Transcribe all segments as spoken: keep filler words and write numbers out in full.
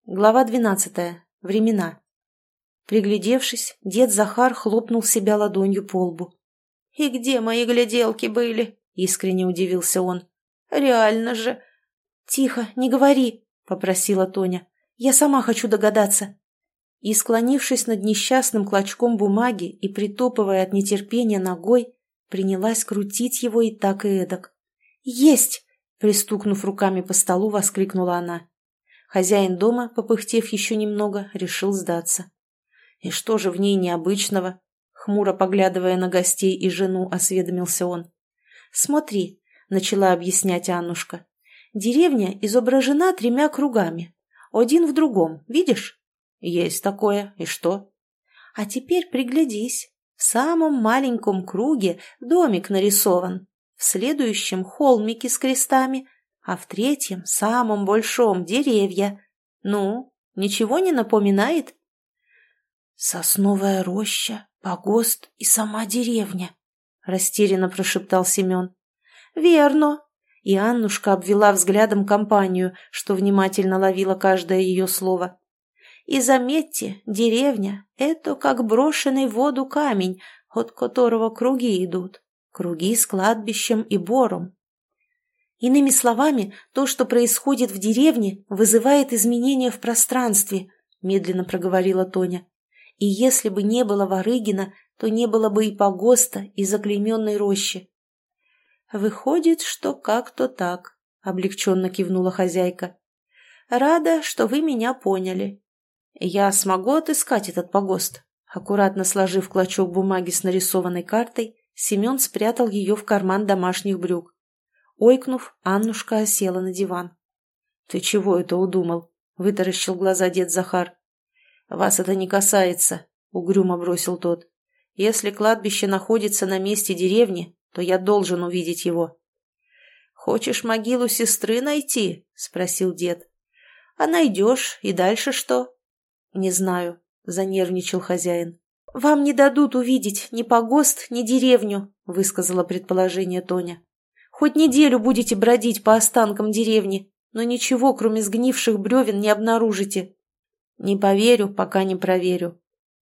Глава двенадцатая. Времена. Приглядевшись, дед Захар хлопнул себя ладонью по лбу. «И где мои гляделки были?» — искренне удивился он. «Реально же!» «Тихо, не говори!» — попросила Тоня. «Я сама хочу догадаться!» И, склонившись над несчастным клочком бумаги и притопывая от нетерпения ногой, принялась крутить его и так и эдак. «Есть!» — пристукнув руками по столу, воскликнула она. Хозяин дома, попыхтев еще немного, решил сдаться. «И что же в ней необычного?» Хмуро поглядывая на гостей и жену, осведомился он. «Смотри», — начала объяснять Аннушка. «Деревня изображена тремя кругами. Один в другом, видишь?» «Есть такое. И что?» «А теперь приглядись. В самом маленьком круге домик нарисован. В следующем холмики с крестами, а в третьем, самом большом, деревья. Ну, ничего не напоминает?» «Сосновая роща, погост и сама деревня», — растерянно прошептал Семен. «Верно». И Аннушка обвела взглядом компанию, что внимательно ловила каждое ее слово. «И заметьте, деревня — это как брошенный в воду камень, от которого круги идут. Круги с кладбищем и бором». Иными словами, то, что происходит в деревне, вызывает изменения в пространстве, медленно проговорила Тоня. И если бы не было Варыгина, то не было бы и погоста, и заклейменной рощи. Выходит, что как-то так, облегченно кивнула хозяйка. Рада, что вы меня поняли. Я смогу отыскать этот погост? Аккуратно сложив клочок бумаги с нарисованной картой, Семен спрятал ее в карман домашних брюк. Ойкнув, Аннушка осела на диван. — Ты чего это удумал? — вытаращил глаза дед Захар. — Вас это не касается, — угрюмо бросил тот. — Если кладбище находится на месте деревни, то я должен увидеть его. — Хочешь могилу сестры найти? — спросил дед. — А найдешь, и дальше что? — Не знаю, — занервничал хозяин. — Вам не дадут увидеть ни погост, ни деревню, — высказала предположение Тоня. Хоть неделю будете бродить по останкам деревни, но ничего, кроме сгнивших бревен, не обнаружите. Не поверю, пока не проверю.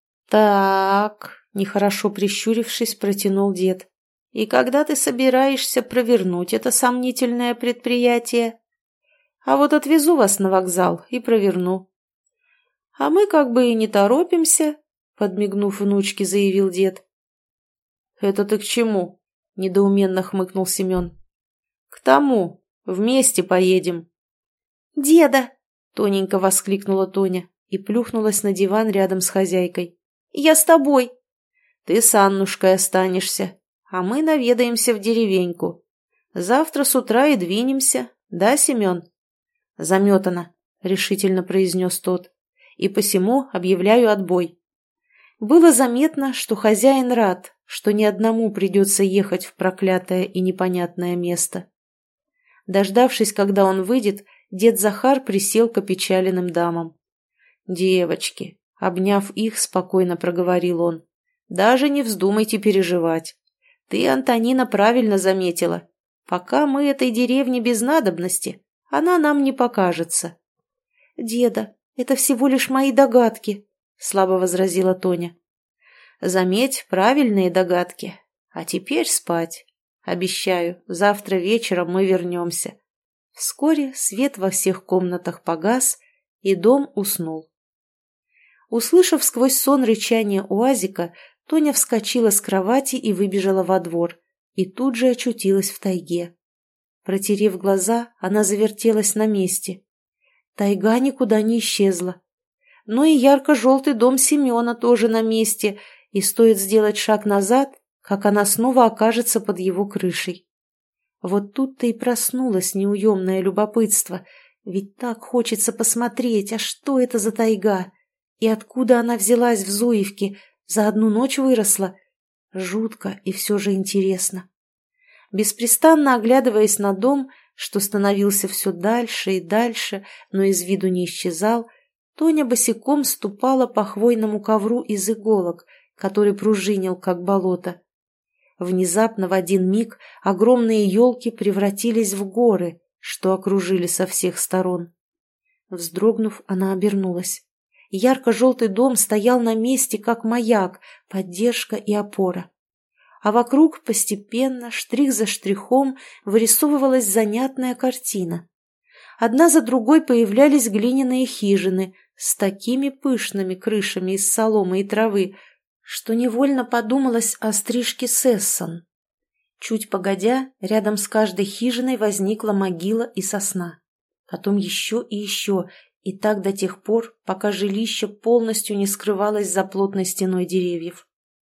Так, нехорошо прищурившись, протянул дед. И когда ты собираешься провернуть это сомнительное предприятие? А вот отвезу вас на вокзал и проверну. А мы как бы и не торопимся, подмигнув внучке, заявил дед. Это ты к чему? Недоуменно хмыкнул Семен. «К тому. Вместе поедем». «Деда!» — тоненько воскликнула Тоня и плюхнулась на диван рядом с хозяйкой. «Я с тобой!» «Ты с Аннушкой останешься, а мы наведаемся в деревеньку. Завтра с утра и двинемся, да, Семен?» «Заметано», — решительно произнес тот, «и посему объявляю отбой». Было заметно, что хозяин рад, что ни одному придется ехать в проклятое и непонятное место. Дождавшись, когда он выйдет, дед Захар присел к опечаленным дамам. «Девочки», — обняв их, спокойно проговорил он, — «даже не вздумайте переживать. Ты, Антонина, правильно заметила. Пока мы этой деревне без надобности, она нам не покажется». «Деда, это всего лишь мои догадки», — слабо возразила Тоня. «Заметь, правильные догадки. А теперь спать. Обещаю, завтра вечером мы вернемся». Вскоре свет во всех комнатах погас, и дом уснул. Услышав сквозь сон рычание уазика, Тоня вскочила с кровати и выбежала во двор, и тут же очутилась в тайге. Протерев глаза, она завертелась на месте. Тайга никуда не исчезла. Но и ярко-желтый дом Семена тоже на месте, и стоит сделать шаг назад, как она снова окажется под его крышей. Вот тут-то и проснулось неуемное любопытство, ведь так хочется посмотреть, а что это за тайга, и откуда она взялась в Зуевке, за одну ночь выросла. Жутко и все же интересно. Беспрестанно оглядываясь на дом, что становился все дальше и дальше, но из виду не исчезал, Тоня босиком ступала по хвойному ковру из иголок, который пружинил, как болото. Внезапно в один миг огромные елки превратились в горы, что окружили со всех сторон. Вздрогнув, она обернулась. Ярко-желтый дом стоял на месте, как маяк, поддержка и опора. А вокруг постепенно, штрих за штрихом, вырисовывалась занятная картина. Одна за другой появлялись глиняные хижины с такими пышными крышами из соломы и травы, что невольно подумалось о стрижке Сессон. Чуть погодя, рядом с каждой хижиной возникла могила и сосна. Потом еще и еще, и так до тех пор, пока жилище полностью не скрывалось за плотной стеной деревьев.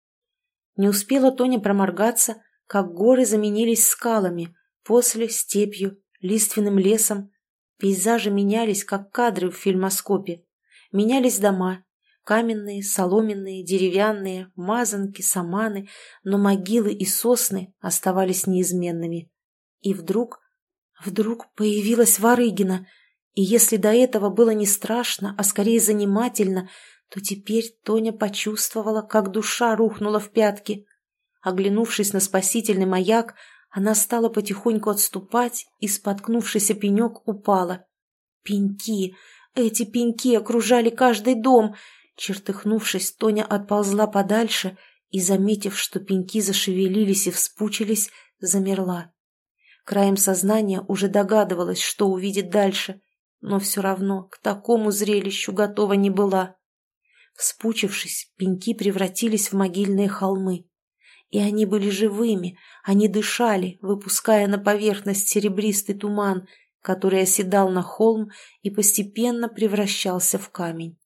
Не успела Тоня проморгаться, как горы заменились скалами, после — степью, лиственным лесом. Пейзажи менялись, как кадры в фильмоскопе. Менялись дома. Каменные, соломенные, деревянные, мазанки, саманы, но могилы и сосны оставались неизменными. И вдруг, вдруг появилась Варыгина, и если до этого было не страшно, а скорее занимательно, то теперь Тоня почувствовала, как душа рухнула в пятки. Оглянувшись на спасительный маяк, она стала потихоньку отступать и, споткнувшись о пенек, упала. Пеньки! Эти пеньки окружали каждый дом! Чертыхнувшись, Тоня отползла подальше и, заметив, что пеньки зашевелились и вспучились, замерла. Краем сознания уже догадывалась, что увидит дальше, но все равно к такому зрелищу готова не была. Вспучившись, пеньки превратились в могильные холмы. И они были живыми, они дышали, выпуская на поверхность серебристый туман, который оседал на холм и постепенно превращался в камень.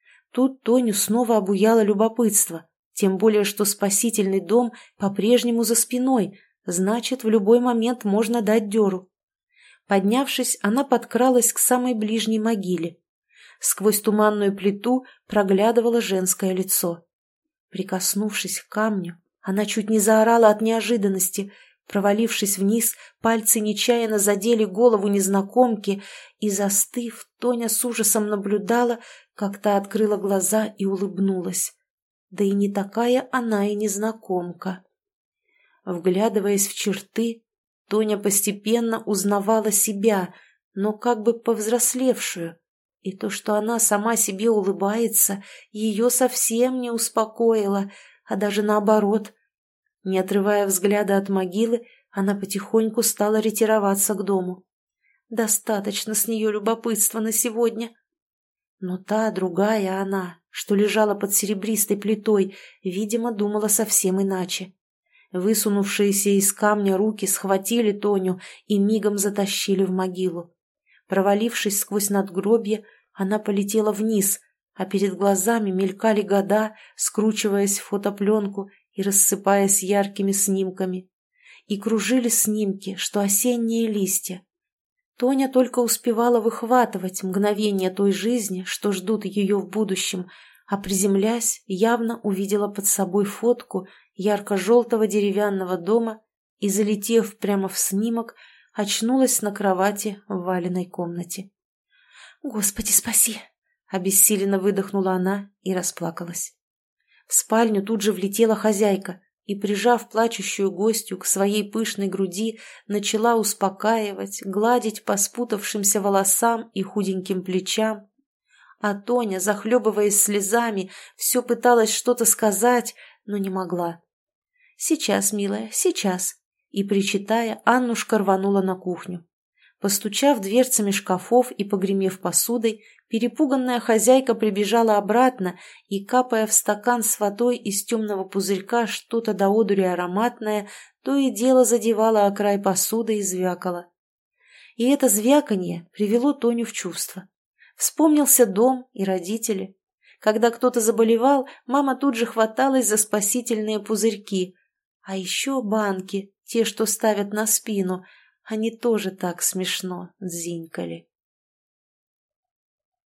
Тут Тоню снова обуяло любопытство, тем более что спасительный дом по-прежнему за спиной, значит, в любой момент можно дать дёру. Поднявшись, она подкралась к самой ближней могиле. Сквозь туманную плиту проглядывало женское лицо. Прикоснувшись к камню, она чуть не заорала от неожиданности. Провалившись вниз, пальцы нечаянно задели голову незнакомки, и, застыв, Тоня с ужасом наблюдала, как та открыла глаза и улыбнулась. Да и не такая она и незнакомка. Вглядываясь в черты, Тоня постепенно узнавала себя, но как бы повзрослевшую, и то, что она сама себе улыбается, ее совсем не успокоило, а даже наоборот. Не отрывая взгляда от могилы, она потихоньку стала ретироваться к дому. Достаточно с нее любопытства на сегодня. Но та, другая она, что лежала под серебристой плитой, видимо, думала совсем иначе. Высунувшиеся из камня руки схватили Тоню и мигом затащили в могилу. Провалившись сквозь надгробье, она полетела вниз, а перед глазами мелькали года, скручиваясь в фотопленку и рассыпаясь яркими снимками. И кружили снимки, что осенние листья. Тоня только успевала выхватывать мгновения той жизни, что ждут ее в будущем, а приземлясь, явно увидела под собой фотку ярко-желтого деревянного дома и, залетев прямо в снимок, очнулась на кровати в Валиной комнате. «Господи, спаси!» — обессиленно выдохнула она и расплакалась. В спальню тут же влетела хозяйка и, прижав плачущую гостью к своей пышной груди, начала успокаивать, гладить по спутавшимся волосам и худеньким плечам. А Тоня, захлебываясь слезами, все пыталась что-то сказать, но не могла. «Сейчас, милая, сейчас!» И, причитая, Аннушка рванула на кухню. Постучав дверцами шкафов и погремев посудой, перепуганная хозяйка прибежала обратно и, капая в стакан с водой из темного пузырька что-то до одури ароматное, то и дело задевала о край посуды и звякала. И это звяканье привело Тоню в чувство. Вспомнился дом и родители. Когда кто-то заболевал, мама тут же хваталась за спасительные пузырьки. А еще банки, те, что ставят на спину, они тоже так смешно дзинькали.